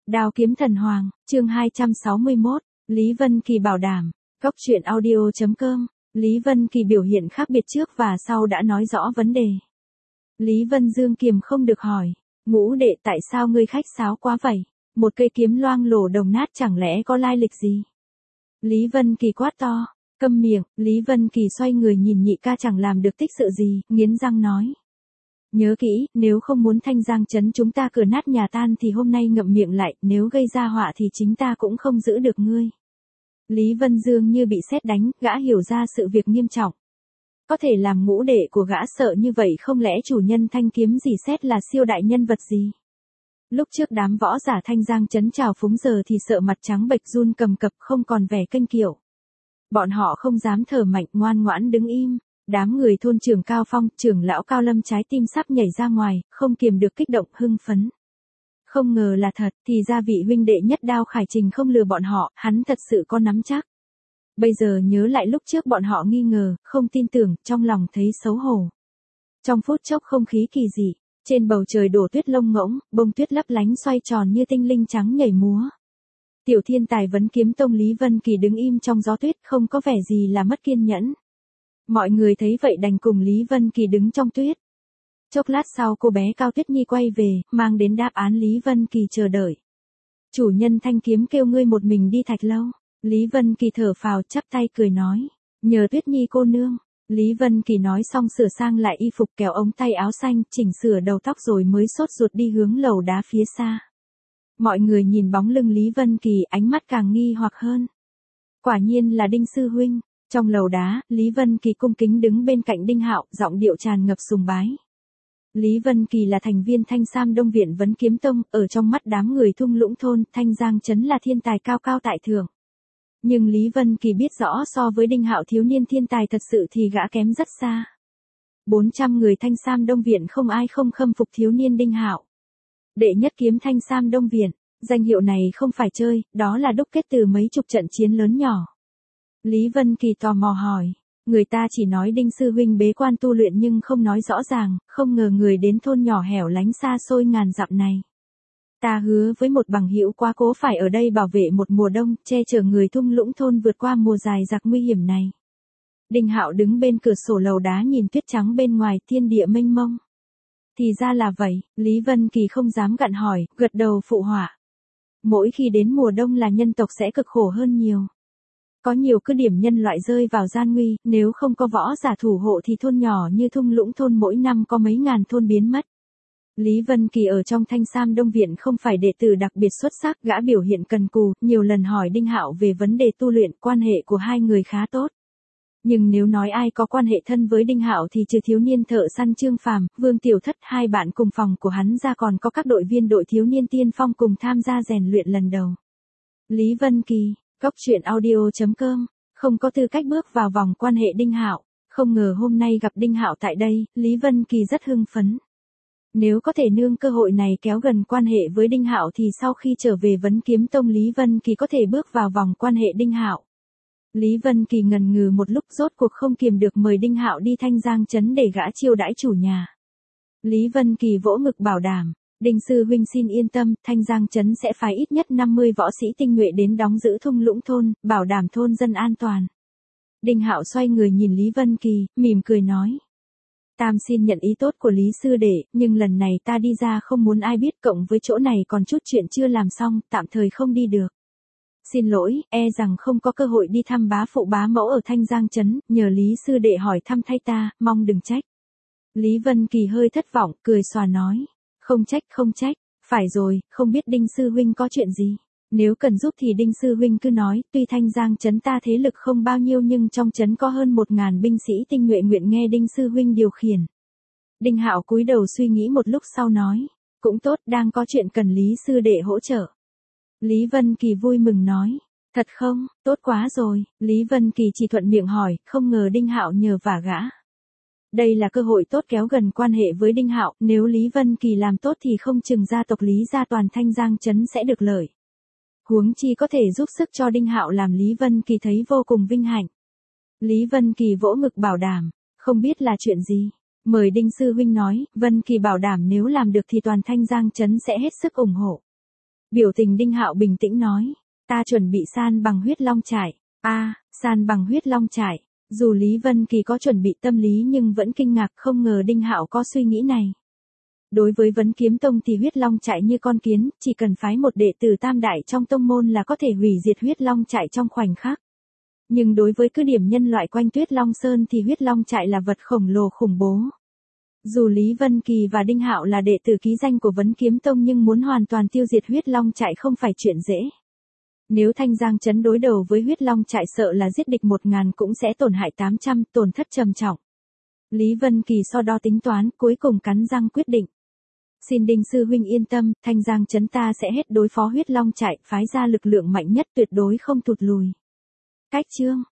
Đao kiếm thần hoàng, chương 261, Lý Vân Kỳ bảo đảm. Cốc truyện audio.com, Lý Vân Kỳ biểu hiện khác biệt trước và sau đã nói rõ vấn đề. Lý Vân Dương kiềm không được hỏi, Ngũ đệ tại sao ngươi khách sáo quá vậy? Một cây kiếm loang lổ đồng nát chẳng lẽ có lai lịch gì? Lý Vân Kỳ quát to, câm miệng. Lý Vân Kỳ xoay người nhìn nhị ca chẳng làm được tích sự gì, nghiến răng nói. Nhớ kỹ, nếu không muốn Thanh Giang trấn chúng ta cửa nát nhà tan thì hôm nay ngậm miệng lại, nếu gây ra họa thì chính ta cũng không giữ được ngươi. Lý Vân Dương như bị sét đánh, gã hiểu ra sự việc nghiêm trọng. Có thể làm ngũ đệ của gã sợ như vậy, không lẽ chủ nhân thanh kiếm gì xét là siêu đại nhân vật gì? Lúc trước đám võ giả Thanh Giang trấn trào phúng, giờ thì sợ mặt trắng bệch run cầm cập, không còn vẻ kênh kiệu. Bọn họ không dám thở mạnh, ngoan ngoãn đứng im. Đám người thôn trưởng Cao Phong, trưởng lão Cao Lâm trái tim sắp nhảy ra ngoài, không kiềm được kích động, hưng phấn. Không ngờ là thật, thì ra vị huynh đệ nhất Đao Khải Trình không lừa bọn họ, hắn thật sự có nắm chắc. Bây giờ nhớ lại lúc trước bọn họ nghi ngờ, không tin tưởng, trong lòng thấy xấu hổ. Trong phút chốc không khí kỳ dị, trên bầu trời đổ tuyết lông ngỗng, bông tuyết lấp lánh xoay tròn như tinh linh trắng nhảy múa. Tiểu thiên tài vấn kiếm tông Lý Vân Kỳ đứng im trong gió tuyết, không có vẻ gì là mất kiên nhẫn. Mọi người thấy vậy đành cùng Lý Vân Kỳ đứng trong tuyết. Chốc lát sau cô bé Cao Tuyết Nhi quay về, mang đến đáp án Lý Vân Kỳ chờ đợi. Chủ nhân thanh kiếm kêu ngươi một mình đi Thạch Lâu. Lý Vân Kỳ thở phào chắp tay cười nói. Nhờ Tuyết Nhi cô nương. Lý Vân Kỳ nói xong sửa sang lại y phục, kéo ống tay áo xanh, chỉnh sửa đầu tóc rồi mới sốt ruột đi hướng lầu đá phía xa. Mọi người nhìn bóng lưng Lý Vân Kỳ, ánh mắt càng nghi hoặc hơn. Quả nhiên là Đinh sư huynh. Trong lầu đá, Lý Vân Kỳ cung kính đứng bên cạnh Đinh Hạo, giọng điệu tràn ngập sùng bái. Lý Vân Kỳ là thành viên Thanh Sam Đông Viện Vấn Kiếm Tông, ở trong mắt đám người thung lũng thôn, Thanh Giang trấn là thiên tài cao cao tại thượng. Nhưng Lý Vân Kỳ biết rõ so với Đinh Hạo thiếu niên thiên tài thật sự thì gã kém rất xa. 400 người Thanh Sam Đông Viện không ai không khâm phục thiếu niên Đinh Hạo. Đệ nhất kiếm Thanh Sam Đông Viện, danh hiệu này không phải chơi, đó là đúc kết từ mấy chục trận chiến lớn nhỏ. Lý Vân Kỳ tò mò hỏi, người ta chỉ nói Đinh sư huynh bế quan tu luyện nhưng không nói rõ ràng, không ngờ người đến thôn nhỏ hẻo lánh xa xôi ngàn dặm này. Ta hứa với một bằng hữu quá cố phải ở đây bảo vệ một mùa đông, che chở người thung lũng thôn vượt qua mùa dài dặc nguy hiểm này. Đinh Hạo đứng bên cửa sổ lầu đá nhìn tuyết trắng bên ngoài, thiên địa mênh mông. Thì ra là vậy, Lý Vân Kỳ không dám gặn hỏi, gật đầu phụ họa. Mỗi khi đến mùa đông là nhân tộc sẽ cực khổ hơn nhiều. Có nhiều cứ điểm nhân loại rơi vào gian nguy, nếu không có võ giả thủ hộ thì thôn nhỏ như thung lũng thôn mỗi năm có mấy ngàn thôn biến mất. Lý Vân Kỳ ở trong Thanh Sam Đông Viện không phải đệ tử đặc biệt xuất sắc, gã biểu hiện cần cù, nhiều lần hỏi Đinh Hạo về vấn đề tu luyện, quan hệ của hai người khá tốt. Nhưng nếu nói ai có quan hệ thân với Đinh Hạo thì trừ thiếu niên thợ săn Trương Phàm, Vương Tiểu Thất, hai bạn cùng phòng của hắn ra còn có các đội viên đội thiếu niên tiên phong cùng tham gia rèn luyện lần đầu. Lý Vân Kỳ, Cốc truyện audio.com, không có tư cách bước vào vòng quan hệ Đinh Hạo, không ngờ hôm nay gặp Đinh Hạo tại đây, Lý Vân Kỳ rất hưng phấn. Nếu có thể nương cơ hội này kéo gần quan hệ với Đinh Hạo thì sau khi trở về Vấn Kiếm Tông Lý Vân Kỳ có thể bước vào vòng quan hệ Đinh Hạo. Lý Vân Kỳ ngần ngừ một lúc rốt cuộc không kiềm được mời Đinh Hạo đi Thanh Giang trấn để gã chiêu đãi chủ nhà. Lý Vân Kỳ vỗ ngực bảo đảm. Đinh sư huynh xin yên tâm, Thanh Giang trấn sẽ phái ít nhất 50 võ sĩ tinh nhuệ đến đóng giữ thung lũng thôn, bảo đảm thôn dân an toàn. Đinh Hạo xoay người nhìn Lý Vân Kỳ, mỉm cười nói. Tam xin nhận ý tốt của Lý sư đệ, nhưng lần này ta đi ra không muốn ai biết, cộng với chỗ này còn chút chuyện chưa làm xong, tạm thời không đi được. Xin lỗi, e rằng không có cơ hội đi thăm bá phụ bá mẫu ở Thanh Giang trấn, nhờ Lý sư đệ hỏi thăm thay ta, mong đừng trách. Lý Vân Kỳ hơi thất vọng, cười xòa nói. Không trách, phải rồi, không biết Đinh sư huynh có chuyện gì. Nếu cần giúp thì Đinh sư huynh cứ nói, tuy Thanh Giang trấn ta thế lực không bao nhiêu nhưng trong trấn có hơn 1000 binh sĩ tinh nhuệ nguyện nghe Đinh sư huynh điều khiển. Đinh Hạo cúi đầu suy nghĩ một lúc sau nói, cũng tốt, đang có chuyện cần Lý sư đệ hỗ trợ. Lý Vân Kỳ vui mừng nói, thật không, tốt quá rồi. Lý Vân Kỳ chỉ thuận miệng hỏi, không ngờ Đinh Hạo nhờ vả gã. Đây là cơ hội tốt kéo gần quan hệ với Đinh Hạo, nếu Lý Vân Kỳ làm tốt thì không chừng gia tộc Lý gia toàn Thanh Giang trấn sẽ được lợi. Huống chi có thể giúp sức cho Đinh Hạo làm Lý Vân Kỳ thấy vô cùng vinh hạnh. Lý Vân Kỳ vỗ ngực bảo đảm, không biết là chuyện gì. Mời Đinh sư huynh nói, Vân Kỳ bảo đảm nếu làm được thì toàn Thanh Giang trấn sẽ hết sức ủng hộ. Biểu tình Đinh Hạo bình tĩnh nói, ta chuẩn bị san bằng huyết long trại. San bằng huyết long trại. Dù Lý Vân Kỳ có chuẩn bị tâm lý nhưng vẫn kinh ngạc không ngờ Đinh Hạo có suy nghĩ này. Đối với Vấn Kiếm Tông thì huyết long trại như con kiến, chỉ cần phái một đệ tử tam đại trong tông môn là có thể hủy diệt huyết long trại trong khoảnh khắc. Nhưng đối với cứ điểm nhân loại quanh Tuyết Long Sơn thì huyết long trại là vật khổng lồ khủng bố. Dù Lý Vân Kỳ và Đinh Hạo là đệ tử ký danh của Vấn Kiếm Tông nhưng muốn hoàn toàn tiêu diệt huyết long trại không phải chuyện dễ. Nếu Thanh Giang Trấn đối đầu với huyết long trại sợ là giết địch 1000 cũng sẽ tổn hại 800, tổn thất trầm trọng. Lý Vân Kỳ so đo tính toán, cuối cùng cắn răng quyết định. Xin Đinh sư huynh yên tâm, Thanh Giang Trấn ta sẽ hết đối phó huyết long trại, phái ra lực lượng mạnh nhất tuyệt đối không thụt lùi. Cách chương